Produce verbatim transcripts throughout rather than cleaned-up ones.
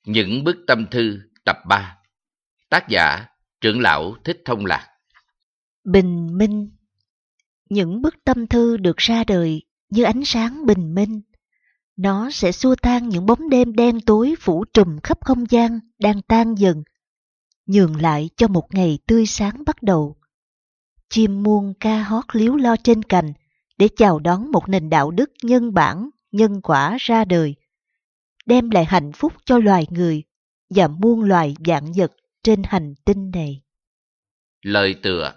Những bức tâm thư tập ba. Tác giả Trưởng lão Thích Thông Lạc. Bình minh. Những bức tâm thư được ra đời như ánh sáng bình minh. Nó sẽ xua tan những bóng đêm đen tối phủ trùm khắp không gian đang tan dần, nhường lại cho một ngày tươi sáng bắt đầu. Chim muông ca hót líu lo trên cành để chào đón một nền đạo đức nhân bản, nhân quả ra đời, đem lại hạnh phúc cho loài người và muôn loài vạn vật trên hành tinh này. Lời tựa.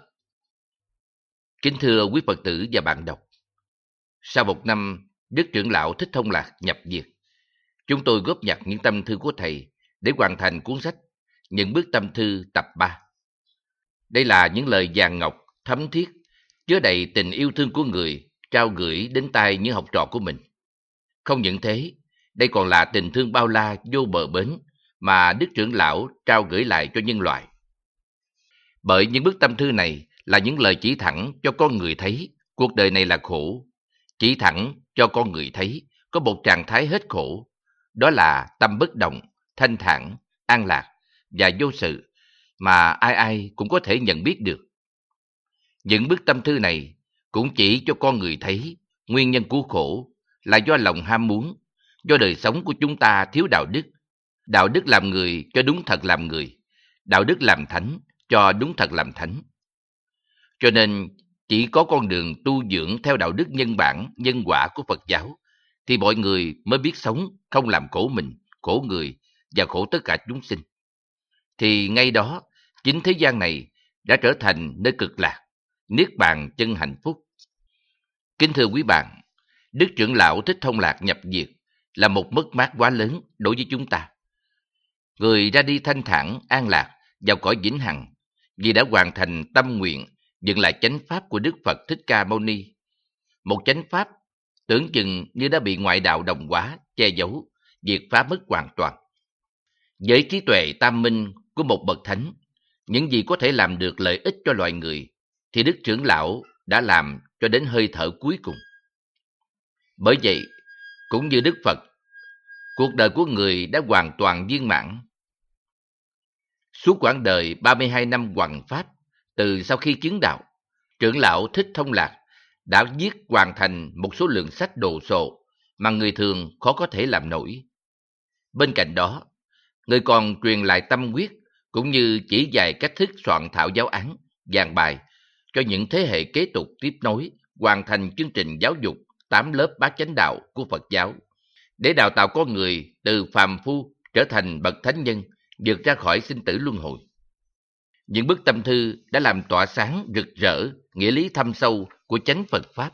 Kính thưa quý Phật tử và bạn đọc, sau một năm Đức Trưởng lão Thích Thông Lạc nhập diệt, chúng tôi góp nhặt những tâm thư của Thầy để hoàn thành cuốn sách Những bức tâm thư tập ba. Đây là những lời vàng ngọc, thấm thiết, chứa đầy tình yêu thương của người trao gửi đến tay những học trò của mình. Không những thế, đây còn là tình thương bao la vô bờ bến mà Đức Trưởng lão trao gửi lại cho nhân loại. Bởi những bức tâm thư này là những lời chỉ thẳng cho con người thấy cuộc đời này là khổ, chỉ thẳng cho con người thấy có một trạng thái hết khổ, đó là tâm bất động, thanh thản, an lạc và vô sự mà ai ai cũng có thể nhận biết được. Những bức tâm thư này cũng chỉ cho con người thấy nguyên nhân của khổ là do lòng ham muốn, do đời sống của chúng ta thiếu đạo đức, đạo đức làm người cho đúng thật làm người, đạo đức làm thánh cho đúng thật làm thánh. Cho nên chỉ có con đường tu dưỡng theo đạo đức nhân bản, nhân quả của Phật giáo thì mọi người mới biết sống không làm khổ mình, khổ người và khổ tất cả chúng sinh. Thì ngay đó, chính thế gian này đã trở thành nơi cực lạc, niết bàn chân hạnh phúc. Kính thưa quý bạn, Đức Trưởng lão Thích Thông Lạc nhập diệt là một mất mát quá lớn đối với chúng ta. Người ra đi thanh thản, an lạc vào cõi vĩnh hằng vì đã hoàn thành tâm nguyện dựng lại chánh pháp của Đức Phật Thích Ca Mâu Ni. Một chánh pháp tưởng chừng như đã bị ngoại đạo đồng hóa, che giấu, diệt phá mất hoàn toàn. Với trí tuệ tam minh của một bậc thánh, những gì có thể làm được lợi ích cho loài người thì Đức Trưởng lão đã làm cho đến hơi thở cuối cùng. Bởi vậy, cũng như Đức Phật, cuộc đời của người đã hoàn toàn viên mãn. Suốt quãng đời ba mươi hai năm hoằng pháp, từ sau khi chứng đạo, Trưởng lão Thích Thông Lạc đã viết hoàn thành một số lượng sách đồ sộ mà người thường khó có thể làm nổi. Bên cạnh đó, người còn truyền lại tâm huyết cũng như chỉ dạy cách thức soạn thảo giáo án, giảng bài cho những thế hệ kế tục tiếp nối hoàn thành chương trình giáo dục tám lớp bát chánh đạo của Phật giáo, để đào tạo con người từ phàm phu trở thành bậc thánh nhân, vượt ra khỏi sinh tử luân hồi. Những bức tâm thư đã làm tỏa sáng rực rỡ nghĩa lý thâm sâu của chánh Phật Pháp.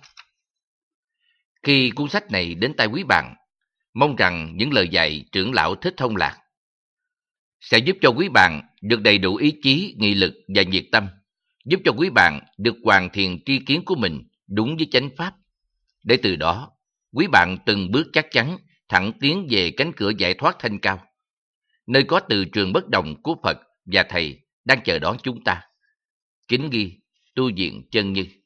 Khi cuốn sách này đến tay quý bạn, mong rằng những lời dạy Trưởng lão Thích Thông Lạc sẽ giúp cho quý bạn được đầy đủ ý chí, nghị lực và nhiệt tâm, giúp cho quý bạn được hoàn thiện tri kiến của mình đúng với chánh Pháp, để từ đó quý bạn từng bước chắc chắn thẳng tiến về cánh cửa giải thoát thanh cao, nơi có từ trường bất động của Phật và Thầy đang chờ đón chúng ta. Kính ghi, Tu Viện Chân Như.